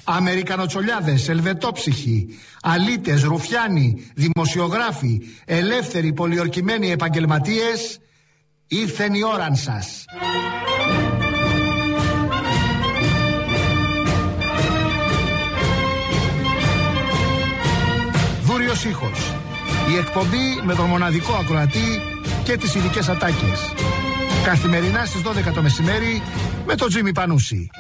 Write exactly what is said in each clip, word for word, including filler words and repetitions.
Αμερικανοτσολιάδες, ελβετόψυχοι, αλήτες, ρουφιάνοι, δημοσιογράφοι, ελεύθεροι πολιορκημένοι επαγγελματίες, ήρθεν η ώραν σας. Δούριος ήχος. Η εκπομπή με τον μοναδικό ακροατή και τις ειδικές ατάκες. Καθημερινά στις δώδεκα το μεσημέρι με τον Τζίμι Πανούση.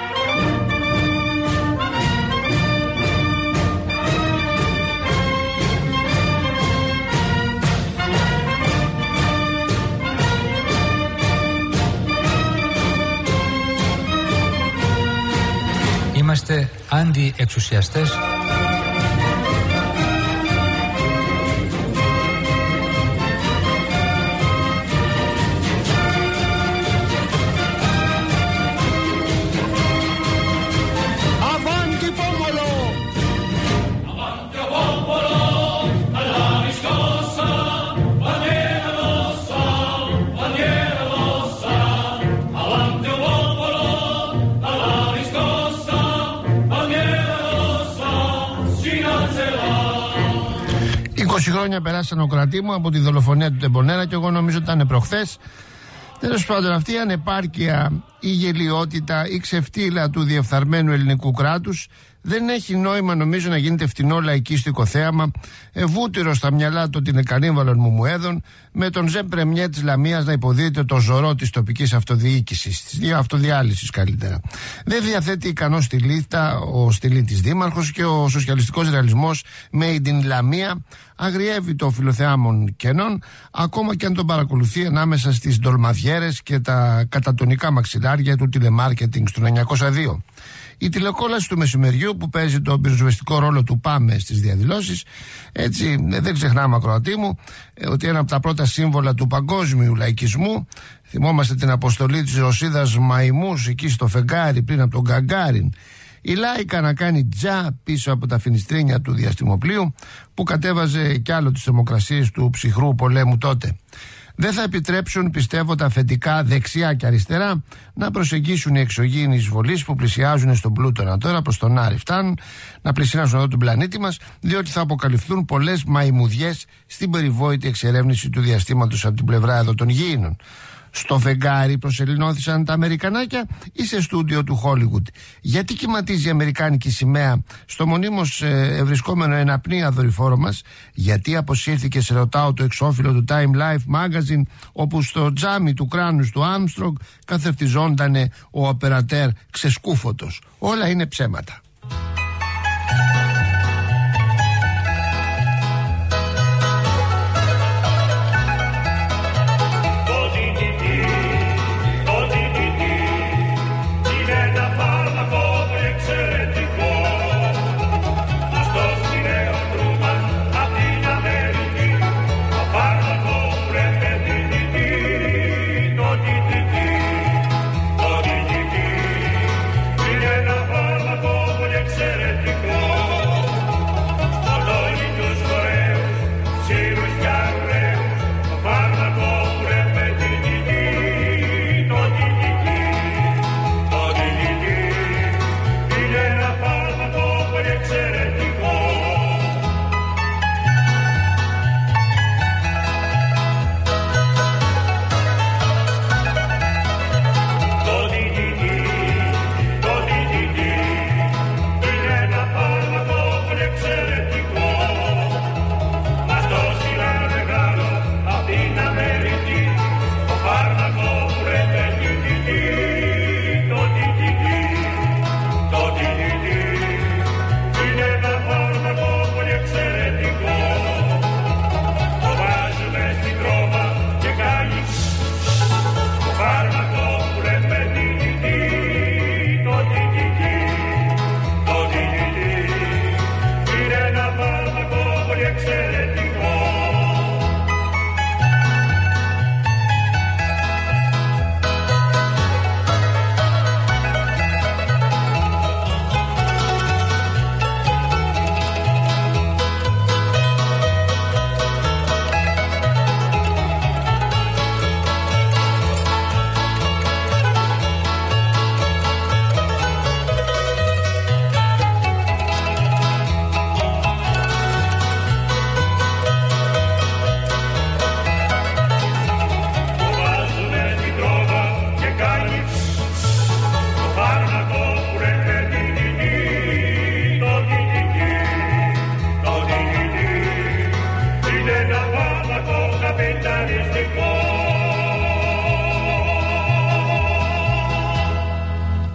Είμαστε αντιεξουσιαστές. είκοσι χρόνια περάσαν ο κρατή μου από τη δολοφονία του Τεμπονέρα και εγώ νομίζω ότι ήταν προχθές. Τέλος πάντων, αυτή η ανεπάρκεια, η γελιότητα, η ξεφτύλα του διεφθαρμένου ελληνικού κράτους δεν έχει νόημα, νομίζω, να γίνεται φτηνό λαϊκίστικο θέαμα, ε, βούτυρο στα μυαλά του την εκανίβαλων μουμουέδων, με τον Ζε Πρεμιέ της Λαμίας να υποδίδεται το ζωρό της τοπικής αυτοδιοίκησης, της αυτοδιάλυσης καλύτερα. Δεν διαθέτει ικανό στυλίτα ο στυλίτης δήμαρχος και ο σοσιαλιστικός ρεαλισμός made in Λαμία αγριεύει το φιλοθεάμον κενών, ακόμα και αν τον παρακολουθεί ανάμεσα στις ντολμαδιέρες και τα κατατονικά μαξιλάρια του τηλεμάρκετινγκ στο εννιακόσια δύο. Η τηλεκόλαση του μεσημεριού που παίζει τον πυροσβεστικό ρόλο του Πάμε στις διαδηλώσεις, έτσι δεν ξεχνάμε, ακροατή μου, ότι ένα από τα πρώτα σύμβολα του παγκόσμιου λαϊκισμού, θυμόμαστε την αποστολή της Ρωσίδας Μαϊμούς εκεί στο φεγγάρι πριν από τον Γκαγκάριν, η Λάικα να κάνει τζα πίσω από τα φινιστρίνια του διαστημοπλοίου που κατέβαζε κι άλλο τις θερμοκρασίες του ψυχρού πολέμου τότε. Δεν θα επιτρέψουν, πιστεύω, τα αφεντικά δεξιά και αριστερά να προσεγγίσουν οι εξωγήινοι εισβολείς που πλησιάζουν στον Πλούτονα τώρα προς τον Άρη. Φτάνουν να πλησιάσουν εδώ τον πλανήτη μας, διότι θα αποκαλυφθούν πολλές μαϊμουδιές στην περιβόητη εξερεύνηση του διαστήματος από την πλευρά εδώ των γήινων. Στο φεγγάρι προσελεινώθησαν τα Αμερικανάκια ή σε στούντιο του Χόλιγουντ? Γιατί κυματίζει η αμερικάνικη σημαία στο μονίμως ε, ευρισκόμενο εν απνία δορυφόρο μας? Γιατί αποσύρθηκε, σε ρωτάω, το εξώφυλλο του Time Life Magazine, όπου στο τζάμι του κράνους του Armstrong καθευτιζόντανε ο οπερατέρ ξεσκούφωτος? Όλα είναι ψέματα. Come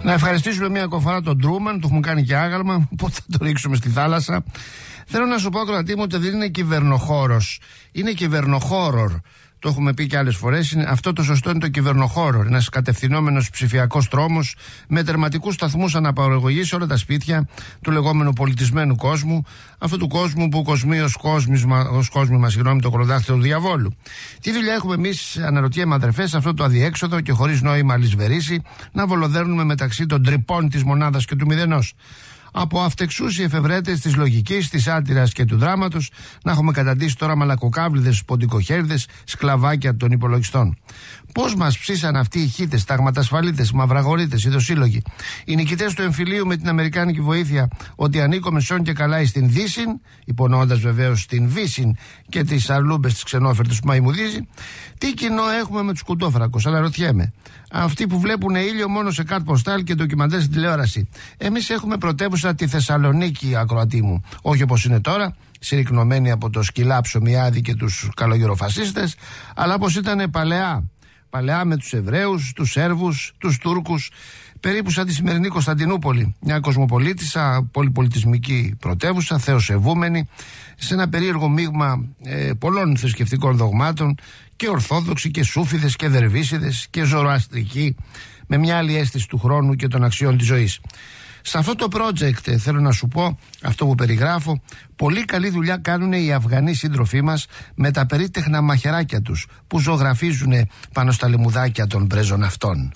Να ευχαριστήσουμε μία ακόμα φορά τον Τρούμαν, του έχουμε κάνει και άγαλμα, πότε θα το ρίξουμε στη θάλασσα. Θέλω να σου πω, Κροατή μου, ότι δεν είναι κυβερνοχώρος, είναι κυβερνοχώρορ. Το έχουμε πει και άλλες φορές. Αυτό το σωστό είναι το κυβερνοχώρο. Ένας κατευθυνόμενος ψηφιακός τρόμος με τερματικούς σταθμούς αναπαραγωγής σε όλα τα σπίτια του λεγόμενου πολιτισμένου κόσμου. Αυτού του κόσμου που κοσμεί ως κόσμημα, συγγνώμη, το κροδάχτυλο του διαβόλου. Τι δουλειά έχουμε εμείς, αναρωτιέμαι αδερφές, αυτό το αδιέξοδο και χωρίς νόημα αλυσβερίσει, να βολοδέρνουμε μεταξύ των τρυπών της μονάδας και του μηδενός. Από αυτεξούς οι εφευρέτες της λογικής, της άτυρας και του δράματος, να έχουμε καταντήσει τώρα μαλακοκάβλιδες, ποντικοχέρδες, σκλαβάκια των υπολογιστών. Πώς μας ψήσαν αυτοί οι χίτες, ταγματασφαλίτες, μαυραγορίτες, ειδοσύλλογοι, οι νικητές του εμφυλίου με την αμερικάνικη βοήθεια, ότι ανήκουμε σόν και καλά στην Δύσιν, υπονοώντας βεβαίως την Βύσιν και τις αρλούμπες της ξενόφερτης που μαϊμουδίζει. Τι κοινό έχουμε με τους κουντόφρακους, αναρωτιέμαι. Αυτοί που βλέπουν ήλιο μόνο σε κάρτ ποστάλ και ντοκιμαντέρ στην τηλεόραση. Εμείς έχουμε πρωτεύουσα τη Θεσσαλονίκη, ακροατή μου. Όχι όπως είναι τώρα, συρρυκνωμένη από το σκυλά ψωμιάδι και τους καλογεροφασίστες, αλλά όπως ήταν παλαιά. Παλαιά με τους Εβραίους, τους Σέρβους, τους Τούρκους, περίπου σαν τη σημερινή Κωνσταντινούπολη. Μια κοσμοπολίτισσα, πολυπολιτισμική πρωτεύουσα, θεοσεβούμενη, σε ένα περίεργο μείγμα ε, πολλών θρησκευτικών δογμάτων, και ορθόδοξοι και σούφιδες και δερβίσιδες και ζωροαστρικοί, με μια άλλη αίσθηση του χρόνου και των αξιών της ζωής. Σε αυτό το project, ε, θέλω να σου πω, αυτό που περιγράφω, πολύ καλή δουλειά κάνουν οι Αφγανοί σύντροφοί μας με τα περίτεχνα μαχαιράκια τους που ζωγραφίζουν πάνω στα λιμουδάκια των πρέζων αυτών.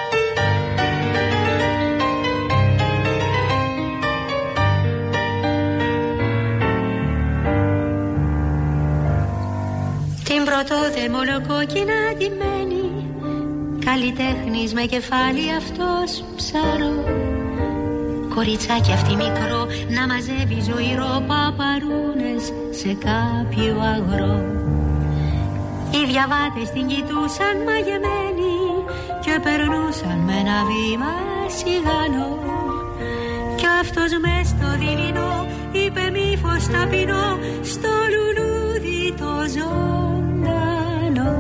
Την πρωτοδαιμονοκόκκινα ντυμένη, καλλιτέχνης με κεφάλι αυτός ψαρό, κοριτσάκι αυτή μικρό να μαζεύει ζωηρό παπαρούνες σε κάποιο αγρό. Οι διαβάτες την κοιτούσαν μαγεμένοι και περνούσαν με ένα βήμα σιγανό, κι αυτός μες στο δειλινό είπε μήφος ταπεινό στο λουλούδι το ζωντανό.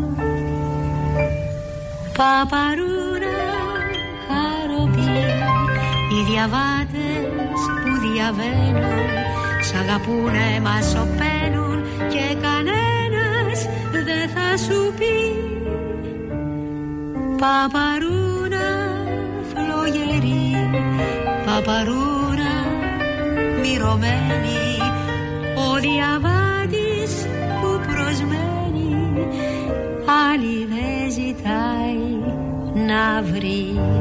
Παπαρούνα χαροπή, οι διαβάτες που διαβαίνουν σ' αγαπούνε, μας σωπαίνουν και κανένας δεν θα σου πει. Παπαρούνα φλογερή, παπαρούνα μυρωμένη, ο διαβάτης που προσμένει άλλη δεν ζητάει να βρει.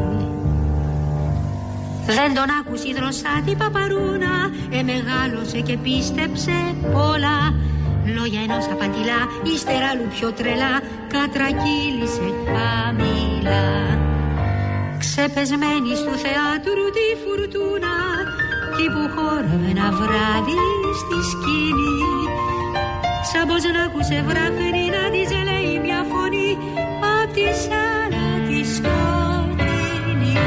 Δεν τον άκουσε η δροσάτη παπαρούνα, εμεγάλωσε και πίστεψε πολλά. Λόγια ενός απαντηλά, ύστερα άλλου πιο τρελά, κατρακύλησε χαμηλά. Ξεπεσμένη του θεάτρου τη φουρτούνα, κι που χόρευε ένα βράδυ στη σκηνή, σαν πως να ακούσε βράχνη να της λέει μια φωνή απ' τη σάλα τη σκοτεινή.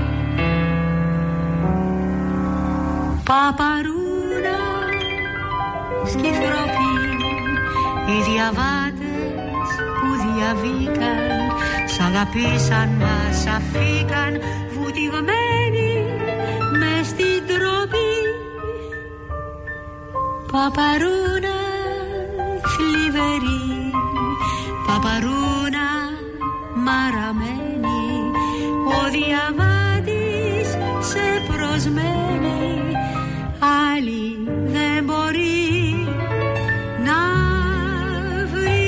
Παπαρούνα σκυθροπή, οι διαβάτες που διαβήκαν σ' αγαπήσαν, μας αφήκαν βουτυγμένοι μες στην τροπή. Παπαρούνα θλιβερή, παπαρούνα μαραμένη, ο διαβάτης σε προσμένει, άλλη δεν μπορεί να βρει.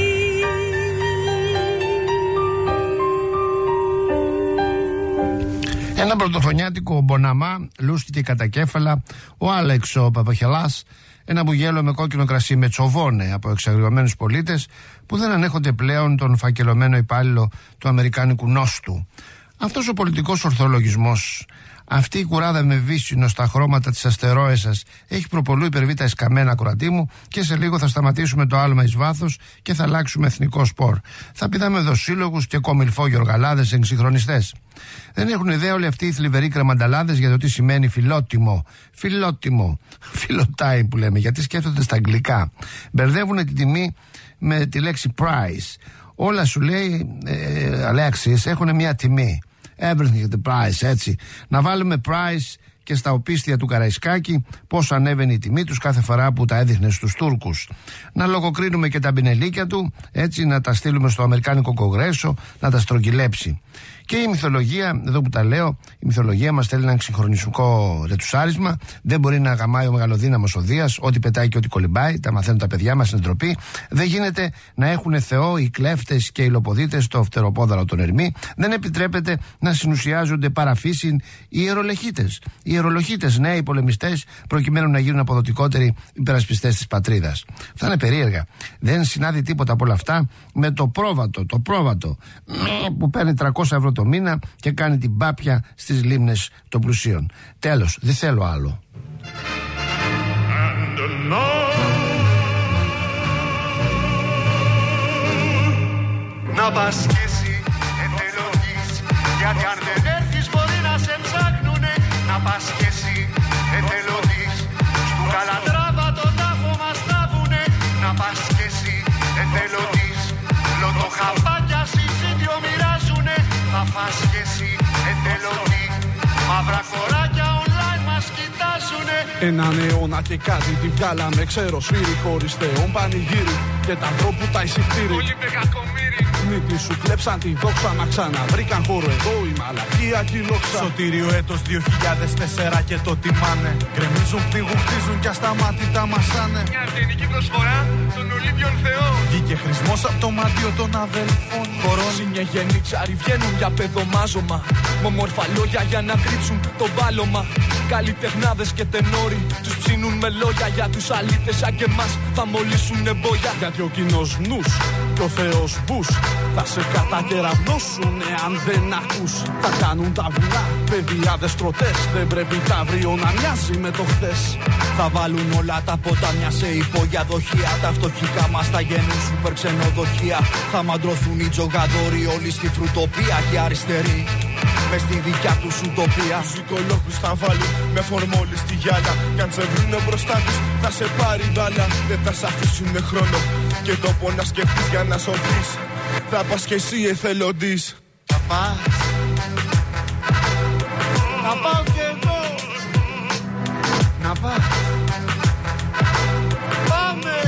Ένα πρωτοχρονιάτικο μποναμά λούστηκε κατά κέφαλα ο Άλεξ ο Παπαχελάς, ένα μπουγέλο με κόκκινο κρασί με τσοβόνε από εξαγριωμένους πολίτες που δεν ανέχονται πλέον τον φακελωμένο υπάλληλο του αμερικάνικου νόστου. Αυτός ο πολιτικός ορθολογισμός, αυτή η κουράδα με βύσσινο στα χρώματα της αστερόεσας έχει προπολού υπερβεί τα εσκαμμένα, ακροατή μου, και σε λίγο θα σταματήσουμε το άλμα εις βάθος και θα αλλάξουμε εθνικό σπορ. Θα πηδάμε δοσύλλογους και κομιλφό γεωργαλάδες εξυγχρονιστές. Δεν έχουν ιδέα όλοι αυτοί οι θλιβεροί κρεμανταλάδες για το τι σημαίνει φιλότιμο. Φιλότιμο. Φιλοτάι που λέμε, γιατί σκέφτονται στα αγγλικά. Μπερδεύουν την τιμή με τη λέξη price. Όλα σου λέει, ε, Αλέξης, έχουν μια τιμή. everything at the price, έτσι. Να βάλουμε price και στα οπίστια του Καραϊσκάκη πώς ανέβαινε η τιμή τους κάθε φορά που τα έδειχνε στους Τούρκους. Να λογοκρίνουμε και τα μπινελίκια του, έτσι να τα στείλουμε στο Αμερικάνικο Κογκρέσο να τα στρογγυλέψει. Και η μυθολογία, εδώ που τα λέω, η μυθολογία μας θέλει ένα συγχρονιστικό ρετσουσάρισμα. Δεν μπορεί να γαμάει ο μεγαλοδύναμος ο Δίας, ό,τι πετάει και ό,τι κολυμπάει. Τα μαθαίνουν τα παιδιά μας, είναι ντροπή. Δεν γίνεται να έχουν Θεό οι κλέφτες και οι λοποδίτες στο φτεροπόδαρο των Ερμή. Δεν επιτρέπεται να συνουσιάζονται παραφύσιν οι ιερολεχίτες. Οι ιερολοχίτες, νέοι πολεμιστές, προκειμένου να γίνουν αποδοτικότεροι υπερασπιστές της πατρίδας. Αυτά είναι περίεργα. Δεν συνάδει τίποτα από όλα αυτά με το πρόβατο, το πρόβατο που παίρνει τριακόσια ευρώ το μήνα και κάνει την πάπια στις λίμνες των πλουσίων. Τέλος, δεν θέλω άλλο. Να πας κι εσύ εθελοντής, γιατί αν δεν έρθεις μπορεί να σε ψάχνουνε. Να πας κι εσύ εθελοντής, στου Καλατράβα τον τάφο μας θάβουνε. Να πας κι εσύ εθελοντής, λοτοχαπάκια συζήτιο μοιράζουνε. Θα φας κι εσύ εθελοντή, μαύρα κοράκια online μας κοιτάζουνε. Έναν αιώνα και κάτι τη βγάλαμε, ξέρω σφύρι χωρίς θεόν πανηγύρι. Και τα ανθρώπου τα εισιτήρι. Πολύ πεκακομύρι. Νύχτη σου κλέψαν τη δόξα, μα ξαναβρήκαν χώρο εδώ η μαλακία και η λόξα. Σωτήριο έτος δύο χιλιάδες τέσσερα και το τιμάνε. Γκρεμίζουν, πνίγουν, χτίζουν κι ασταμάτητα μασάνε. Μια αρτενική προσφορά των Ολύμπιων Θεών. Βγήκε χρησμός από το μάτιο των αδελφών. Κορώνει γενίξαροι βγαίνουν για παιδομάζωμα. Με όμορφα λόγια για να κρύψουν το μπάλωμα. Καλλιτεχνάδες και τενόροι τους ψήνουν με λόγια. Για τους αλήτες σαν και εμάς θα μολύσουν εμπόγια. Γιατί ο κοινός νους και ο Θεός μπους θα σε κατακεραυνώσουν εάν δεν ακούς. Θα κάνουν τα βουνά παιδιάδες τροτές. Δεν πρέπει τα αύριο να μοιάζει με το χθες. Θα βάλουν όλα τα ποτάμια σε υπόγεια δοχεία. Τα φτωχικά μας θα γεννούν σούπερ ξενοδοχεία. Θα μαντρωθούν οι τζογαδόροι όλοι στη φρουτοπία και αριστεροί μες στη δικιά τους ουτοπία. Τους οικολόγους θα βάλουν με φορμόλι στη γυάλα. Κι αν σε βρουνε μπροστά τους θα σε πάρει μπάλα. Δεν θα σ' αφήσουνε χρόνο και τόπο να σκεφτείς για να σωθείς. Θα πας κι εσύ εθελοντής. Θα πας, να πάω κι εγώ. να πας, Πάμε.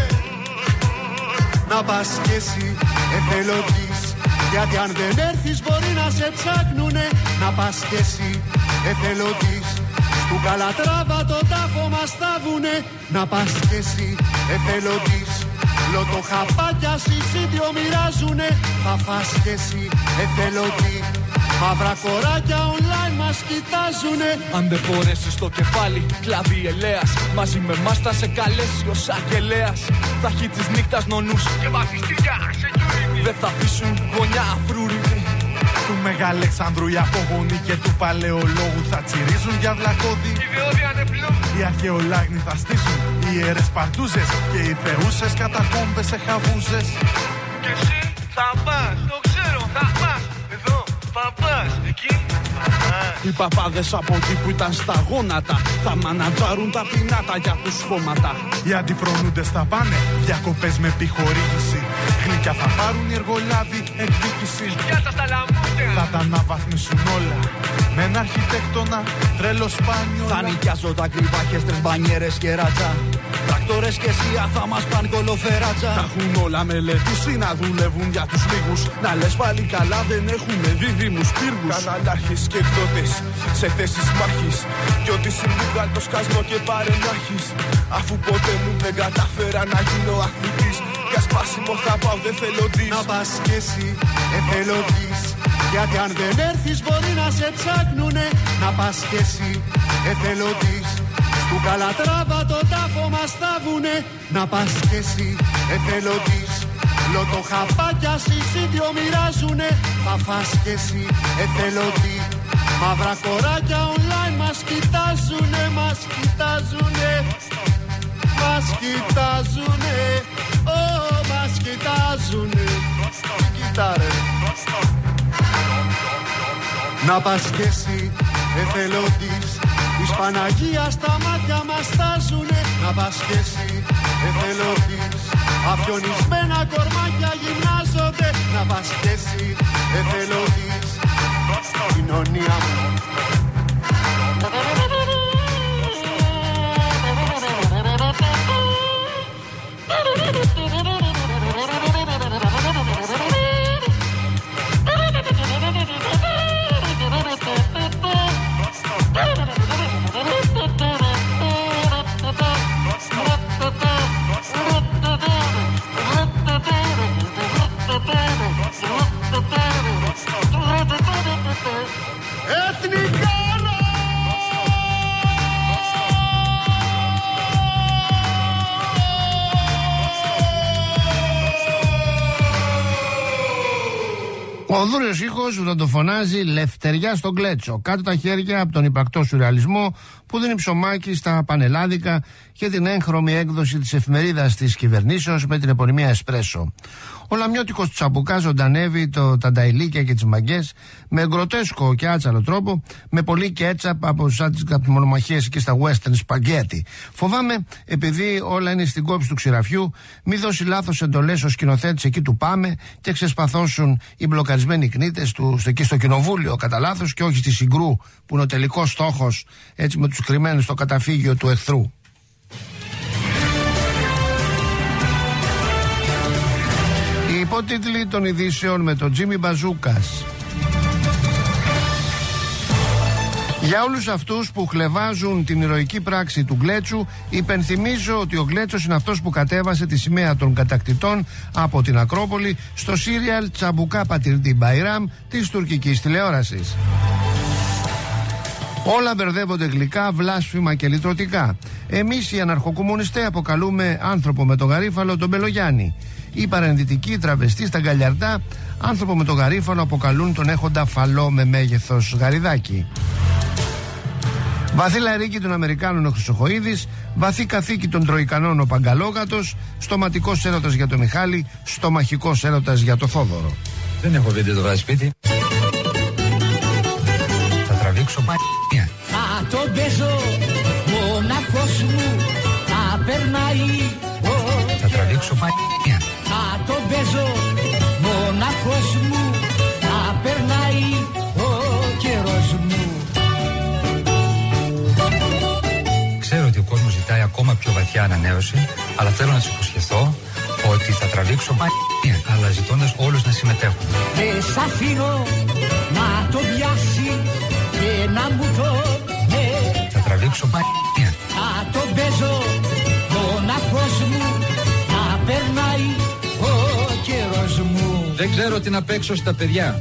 να πας κι εσύ εθελοντής, γιατί αν δεν έρθεις μπορεί να σε ψάχνουνε. Να πας κι εσύ εθελοντής, στου Καλατράβα τον τάφο μας θάβουνε. Να πας κι εσύ εθελοντής, λοτοχαπάκια συζήτιο μοιράζουνε. Θα φας κι εσύ εθελοντή, μαύρα κοράκια online μας κοιτάζουνε. Αν δεν φορέσεις το κεφάλι, κλαδί ελέας. Μαζί με μας θα σε καλέσει ο Σαγγελέας. Θα έχει της νύχτας νονούς Και βαθιστήρια security. δεν θα αφήσουν γωνιά αφρούρητη. Του Μεγαλεξανδρού οι απογονοί και του Παλαιολόγου θα τσιρίζουν για βλακώδη. Ιδεώδη ανεπλόγου. Οι αρχαιολάγνοι θα στήσουν οι ιερές παρτούζες και οι θεούσες κατακόμπες σε χαβούζες. Και εσύ θα πας, το ξέρω, θα πας. Εδώ, θα πας, εκεί, θα πας. Οι παπάδες από εκεί που ήταν στα γόνατα θα μανατζάρουν τα πινάτα για τους χώματα. Οι αντιφρονούντες θα πάνε διακοπές με επιχορήγηση. Γλυκιά θα πάρουν οι εργολάβοι εκδίκηση. Γεια σας τα λαμούτερα. Θα τα αναβαθμίσουν όλα με ένα αρχιτέκτονα τρέλο σπάνιο. Θα νοικιάζω τα κρυβάχες, μπανιέρες και ράτσα. Τρακτόρες και σία θα μας παν κολοφεράτσα. Τα έχουν όλα μελετήσει να δουλεύουν για τους λίγους. Να λες πάλι καλά δεν έχουμε δίδυμους πύργους. Καναλάρχες και εκδότες σε θέσεις μάχης. Κι ό,τι συμβεί βγάλ' το σκασμό και πάρε να έχεις. Αφού ποτέ μου δεν κατάφερα να γίνω αθλητής. Για σπάσιμο θα πάω δεν θέλω δεις. Να πας κι εσύ εθελοντής, γιατί αν δεν έρθεις μπορεί να σε ψάχνουνε. Να πας κι εσύ εθελοντής, στου Καλατράβα τον τάφο μας θάβουνε. Να πας κι εσύ εθελοντής, λοτοχαπάκια συζήτιο μοιράζουνε. Θα φας κι εσύ εθελοντή, μαύρα κοράκια online μας κοιτάζουνε. Μας κοιτάζουνε, μας κοιτάζουνε, ω, μας κοιτάζουνε. Τι κοιτάρε. Να πας κι εσύ εθελοντής, της Παναγίας τα μάτια μας στάζουνε. Να πας κι εσύ εθελοντής, αφιονισμένα κορμάκια γυμνάζονται. Να πας κι εσύ εθελοντής, κοινωνία μου. Ο δούριος ήχος που θα το φωνάζει λευτεριά στον κλέτσο. Κάτω τα χέρια από τον υπαρκτό σουρεαλισμό που δίνει ψωμάκι στα πανελλάδικα και την έγχρωμη έκδοση της εφημερίδας της κυβερνήσεως με την επωνυμία Εσπρέσο. Ο λαμιώτικος Τσαμπουκά ζωντανεύει το τανταϊλίκια και τις μαγκές με γκροτέσκο και άτσαλο τρόπο, με πολύ κέτσαπ από σαν τις μονομαχίες εκεί στα western spaghetti. Φοβάμαι, επειδή όλα είναι στην κόψη του ξηραφιού, μη δώσει λάθος εντολές ο σκηνοθέτης εκεί του Πάμε και ξεσπαθώσουν οι μπλοκαρισμένοι κνίτες του εκεί στο κοινοβούλιο κατά λάθος και όχι στη Συγκρού που είναι ο τελικός στόχος, έτσι με τους κρυμμένους στο καταφύγιο του εχθρού. Οι υπότιτλοι των ειδήσεων με τον Τζίμι Μπαζούκας. Για όλους αυτούς που χλευάζουν την ηρωική πράξη του Γκλέτσου, υπενθυμίζω ότι ο Γκλέτσος είναι αυτός που κατέβασε τη σημαία των κατακτητών από την Ακρόπολη στο σύριαλ Τσαμπουκά Πατυρντή Μπαϊράμ της τουρκικής τηλεόρασης. Όλα μπερδεύονται γλυκά, βλάσφημα και λυτρωτικά. Εμείς οι αναρχοκομμουνιστές αποκαλούμε άνθρωπο με το γαρίφαλο τον Μπελογιάννη. Οι παρενδυτικοί τραβεστοί στα Γκαλιαρτά, άνθρωπο με το γαρίφαλο αποκαλούν τον έχοντα φαλό με μέγεθος γαριδάκι. Βαθύ λαρίκι των Αμερικάνων ο Χρυσοχοΐδης, βαθύ καθήκη των Τροϊκανών ο Παγκαλόγατος, στοματικός έρωτας για το Μιχάλη, στομαχικός έρωτας για το Θόδωρο. Δεν έχω βίντεο το βράδυ σπίτι. Θα τραβήξω π***ια. Θα τον παίζω, μοναχός μου, θα περνάει. Θα τραβήξω π***ια. Θα τον παίζω, μοναχός μου, θα περνάει ο καιρός μου. Ξέρω ότι ο κόσμος ζητάει ακόμα πιο βαθιά ανανέωση, αλλά θέλω να τους υποσχεθώ ότι θα τραβήξω π***ια, αλλά ζητώντας όλους να συμμετέχουν. Δεν σ' αφήνω να το πιάσει και να μου το ναι. Θα τραβήξω π***ια. Θα τον παίζω, μοναχός μου, θα περνάει ο καιρός μου. Δεν ξέρω τι να παίξω στα παιδιά.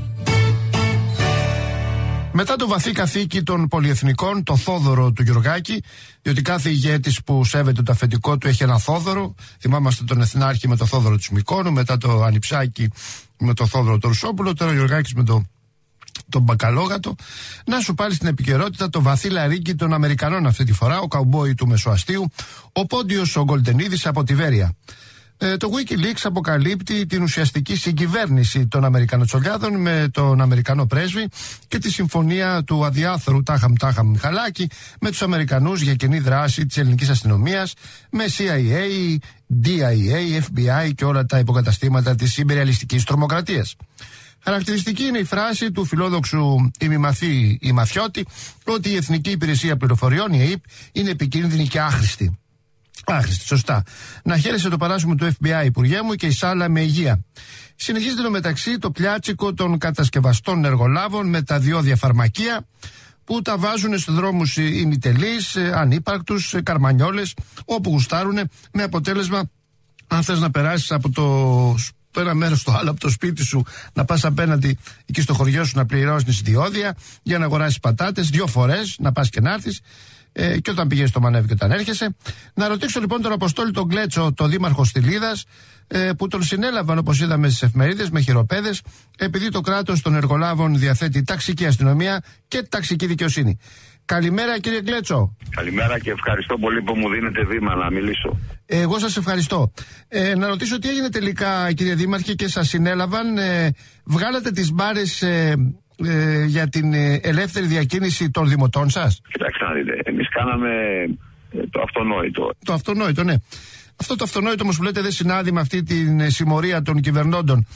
Μετά το βαθύ καθήκη των πολυεθνικών, το Θόδωρο του Γιωργάκη, διότι κάθε ηγέτης που σέβεται το αφεντικό του έχει ένα Θόδωρο. Θυμάμαστε τον Εθνάρχη με το Θόδωρο του Μυκόνου, μετά το Ανιψάκη με το Θόδωρο του Ρουσόπουλο, τώρα ο Γιωργάκης με το, τον Μπακαλόγατο. Να σου πάλι στην επικαιρότητα το βαθύ λαρίκι των Αμερικανών αυτή τη φορά, ο καουμπόι του Μεσοαστίου, ο Πόντιος ο Γκολτενίδης από τη Βέρεια. Ε, το WikiLeaks αποκαλύπτει την ουσιαστική συγκυβέρνηση των Αμερικανοτσολιάδων με τον Αμερικανό πρέσβη και τη συμφωνία του αδιάφορου Τάχαμ Τάχαμ Μιχαλάκη με τους Αμερικανούς για κοινή δράση της ελληνικής αστυνομίας με σι άι έι, ντι άι έι, εφ μπι άι και όλα τα υποκαταστήματα της ιμπεριαλιστικής τρομοκρατίας. Χαρακτηριστική είναι η φράση του φιλόδοξου ημιμαθή ημαθιώτη ότι η Εθνική Υπηρεσία Πληροφοριών, η ΕΥΠ, είναι επικίνδυνη και άχρηστη. Άχρηστη, σωστά. Να χαίρεσαι το παράσημο του εφ μπι άι, Υπουργέ μου, και η Σάλα με υγεία. Συνεχίζεται το μεταξύ το πλιάτσικο των κατασκευαστών εργολάβων με τα διόδια φαρμακεία που τα βάζουν στους δρόμους ημιτελείς, ανύπαρκτους, καρμανιόλες, όπου γουστάρουνε, με αποτέλεσμα, αν θες να περάσεις από το, το ένα μέρος στο άλλο, από το σπίτι σου, να πας απέναντι εκεί στο χωριό σου να πληρώσεις διόδια για να αγοράσεις πατάτες, δύο φορές, να πας και να έρθεις. Ε, και όταν πηγαίνεις στο μανέβι και όταν έρχεσαι. Να ρωτήσω λοιπόν τον Αποστόλη τον Γκλέτσο, τον δήμαρχο Στυλίδας, ε, που τον συνέλαβαν όπως είδαμε στις εφημερίδες με χειροπέδες, επειδή το κράτος των εργολάβων διαθέτει ταξική αστυνομία και ταξική δικαιοσύνη. Καλημέρα κύριε Γκλέτσο. Καλημέρα και ευχαριστώ πολύ που μου δίνετε βήμα να μιλήσω. Εγώ σας ευχαριστώ. Ε, να ρωτήσω τι έγινε τελικά κύριε Δήμαρχε και σας συνέλαβαν. Ε, βγάλατε τις μπάρες ε, ε, για την ελεύθερη διακίνηση των δημοτών σας. Κοιτάξτε να δείτε, εμείς κάναμε ε, το αυτονόητο. Το αυτονόητο, ναι. Αυτό το αυτονόητο όμως που λέτε δεν συνάδει με αυτή την συμμορία των κυβερνώντων.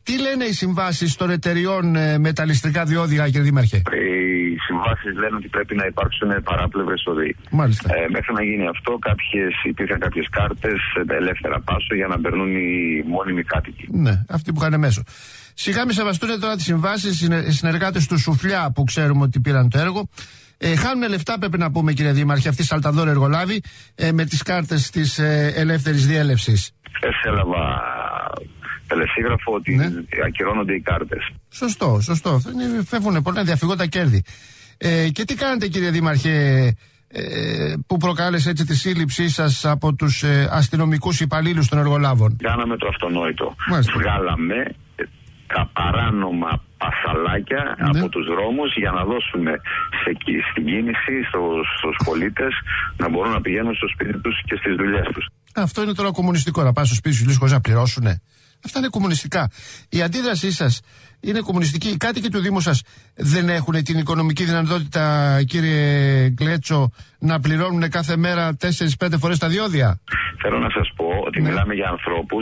Τι λένε οι συμβάσεις των εταιριών ε, με τα ληστρικά διόδια, κύριε Δήμαρχε? Οι συμβάσεις λένε ότι πρέπει να υπάρξουν παράπλευρες οδοί. Μάλιστα. Ε, μέχρι να γίνει αυτό, κάποιες, υπήρχαν κάποιες κάρτες ελεύθερα πάσο για να περνούν οι μόνιμοι κάτοικοι. Ναι, αυτοί που είχαν μέσο. Σιγά μη σεβαστούν τώρα τις συμβάσεις οι συνεργάτες του Σουφλιά που ξέρουμε ότι πήραν το έργο. Ε, χάνουν λεφτά, πρέπει να πούμε, κύριε Δήμαρχε, αυτοί οι σαλταδόροι εργολάβοι ε, με τις κάρτες της ε, ελεύθερης διέλευσης. Έλαβα τελεσίγραφο ότι ναι. ακυρώνονται οι κάρτες. Σωστό, σωστό. Φεύγουν πολλά διαφυγόντα κέρδη. Ε, και τι κάνετε, κύριε Δήμαρχε, ε, που προκάλεσε έτσι τη σύλληψή σας από τους ε, αστυνομικούς υπαλλήλους των εργολάβων? Κάναμε το αυτονόητο. Μάλιστα. Βγάλαμε τα παράνομα πασαλάκια ναι. από τους δρόμους για να δώσουμε σε, στην κίνηση στους, στους πολίτες να μπορούν να πηγαίνουν στο σπίτι τους και στις δουλειές τους. Αυτό είναι τώρα κομμουνιστικό, να πάνε στο σπίτι σου χωρίς να πληρώσουνε. Αυτά είναι κομμουνιστικά. Η αντίδρασή σας είναι κομμουνιστική. Οι κάτοικοι του Δήμου σας δεν έχουν την οικονομική δυνατότητα, κύριε Γκλέτσο, να πληρώνουν κάθε μέρα τέσσερις πέντε φορές τα διόδια? Θέλω να σας πω ότι ναι. μιλάμε για ανθρώπους,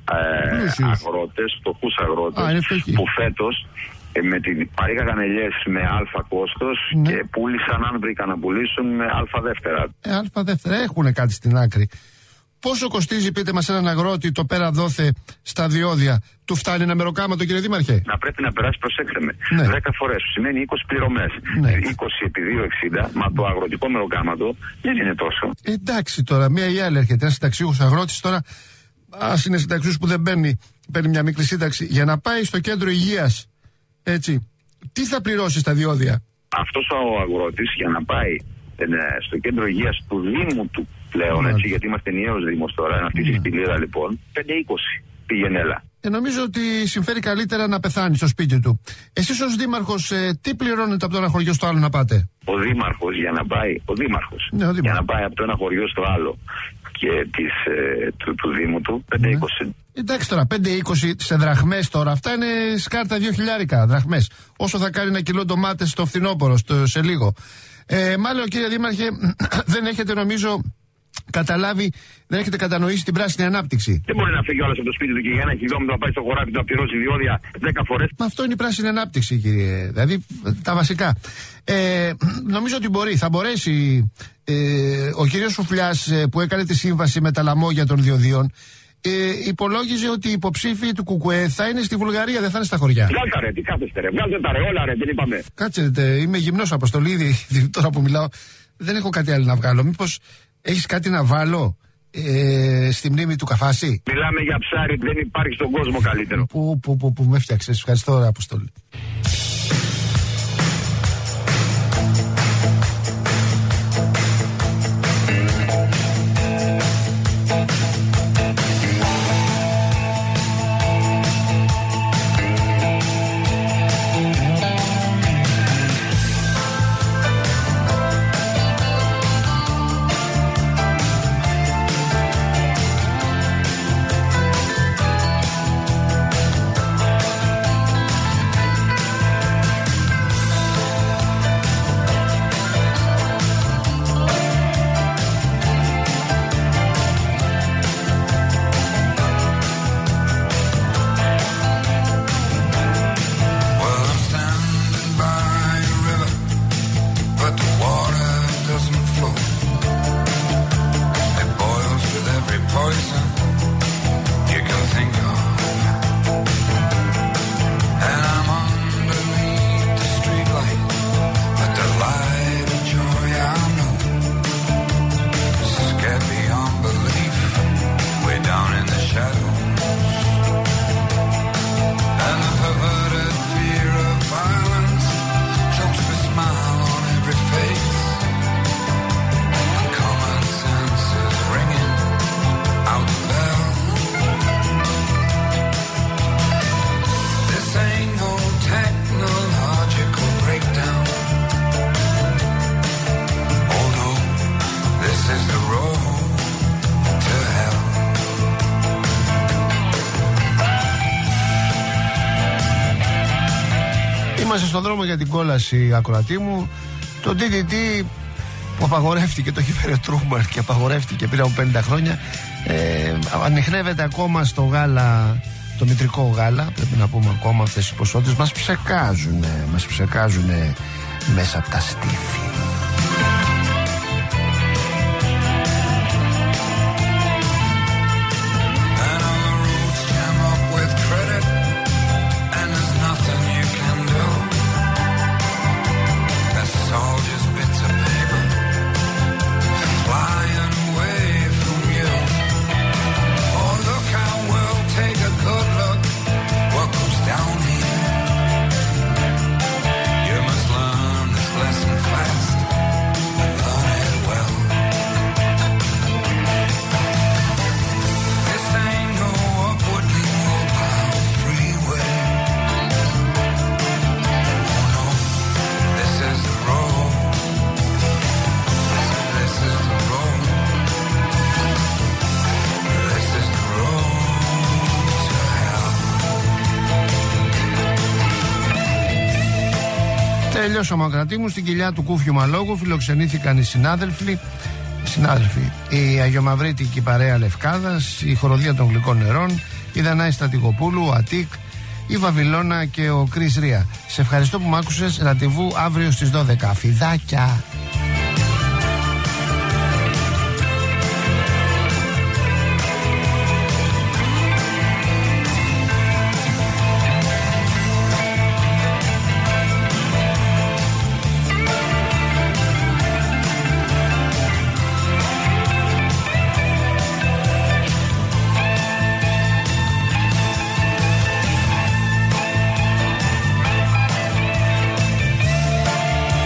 ε, αγρότες, φτωχούς αγρότες, Α, που φέτος ε, με την παρήγαγαν ελιές με αλφα κόστος ναι. και πούλησαν, αν βρήκαν να πουλήσουν, με αλφα δεύτερα. Ε, αλφα δεύτερα έχουν κάτι στην άκρη. Πόσο κοστίζει, πείτε μας, έναν αγρότη το πέρα δόθε στα διόδια? Του φτάνει ένα μεροκάματο, κύριε Δήμαρχε? Να πρέπει να περάσει, προσέξτε με, ναι. δέκα φορές, που σημαίνει είκοσι πληρωμές. Ναι. είκοσι επί δύο εξήντα, μα το αγροτικό μεροκάματο δεν είναι τόσο. Ε, εντάξει τώρα, μία ή άλλη έρχεται. Ένα συνταξιούχος αγρότης τώρα, ας είναι συνταξιούχος που δεν παίρνει, παίρνει μια μικρή σύνταξη, για να πάει στο κέντρο υγείας, έτσι, τι θα πληρώσει στα διόδια? Αυτός ο αγρότης για να πάει στο κέντρο υγείας του Δήμου του πλέον, έτσι, γιατί είμαστε ενιαίος Δήμος τώρα, αυτή τη σπηλίδα λοιπόν, πέντε είκοσι πήγαινε έλα. Ε, νομίζω ότι συμφέρει καλύτερα να πεθάνει στο σπίτι του. Εσείς ως Δήμαρχος, ε, τι πληρώνετε από το ένα χωριό στο άλλο να πάτε? Ο Δήμαρχος για να πάει, ο Δήμαρχος, ναι, ο για να πάει από το ένα χωριό στο άλλο και της, ε, του, του Δήμου του, πέντε είκοσι. Ναι. Εντάξει τώρα, πέντε είκοσι σε δραχμές τώρα, αυτά είναι σκάρτα δύο χιλιάρικα δραχμές. Όσο θα κάνει ένα κιλό ντομάτες στο φθινόπωρο στο, σε λίγο. Ε, μάλλον, κύριε Δήμαρχε, δεν έχετε, νομίζω, καταλάβει, δεν έχετε κατανοήσει την πράσινη ανάπτυξη. Δεν μπορεί να φύγει όλος από το σπίτι του και για ένα χιλιόμετρο να πάει στο χωράφι του να πληρώσει διόδια δέκα φορές. Μα αυτό είναι η πράσινη ανάπτυξη, κύριε. Δηλαδή, τα βασικά. Ε, νομίζω ότι μπορεί, θα μπορέσει ε, ο κύριος Σουφλιάς ε, που έκανε τη σύμβαση με τα λαμόγια των διοδίων. Ε, υπολόγιζε ότι οι υποψήφοι του Κουκουέ θα είναι στη Βουλγαρία, δεν θα είναι στα χωριά. Βγάλτε ρε, τι κάθεστε ρε, βγάλτε τα ρε, όλα ρε, δεν είπαμε. Κάτσετε, είμαι γυμνός Αποστολίδη, τώρα που μιλάω, δεν έχω κάτι άλλο να βγάλω. Μήπως έχεις κάτι να βάλω ε, στη μνήμη του Καφάση? Μιλάμε για ψάρι, δεν υπάρχει στον κόσμο καλύτερο. Που, που, που, που με έφτιαξες, ευχαριστώ ρε Αποστολή. Είμαστε στον δρόμο για την κόλαση, ακροατή μου. Το ντι ντι τι που απαγορεύτηκε, το έχει φέρει ο Τρούμαν και απαγορεύτηκε πριν από πενήντα χρόνια, ε, ανιχνεύεται ακόμα στο γάλα το μητρικό γάλα, πρέπει να πούμε ακόμα, αυτές οι ποσότητες μας ψεκάζουνε, μας ψεκάζουνε μέσα από τα στήθη. Τελειώσαμε Ομοκρατή μου, στην κοιλιά του Κούφιου Μαλόγου φιλοξενήθηκαν οι συνάδελφοι, οι συνάδελφοι, η Αγιομαυρίτικη Παρέα Λευκάδας, η Χοροδία των Γλυκών Νερών, η Δανάη Στατικοπούλου, ο Αττικ, η Βαβυλώνα και ο Κρίς Ρία. Σε ευχαριστώ που μ' άκουσες. Ραντεβού αύριο στις δώδεκα. Φιδάκια!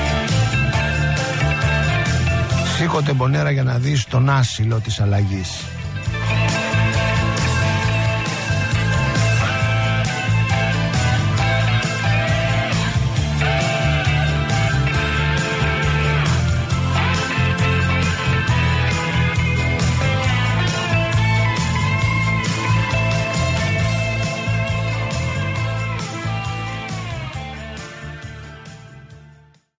Σήκωτε Μπονέρα για να δεις τον άσυλο της αλλαγής.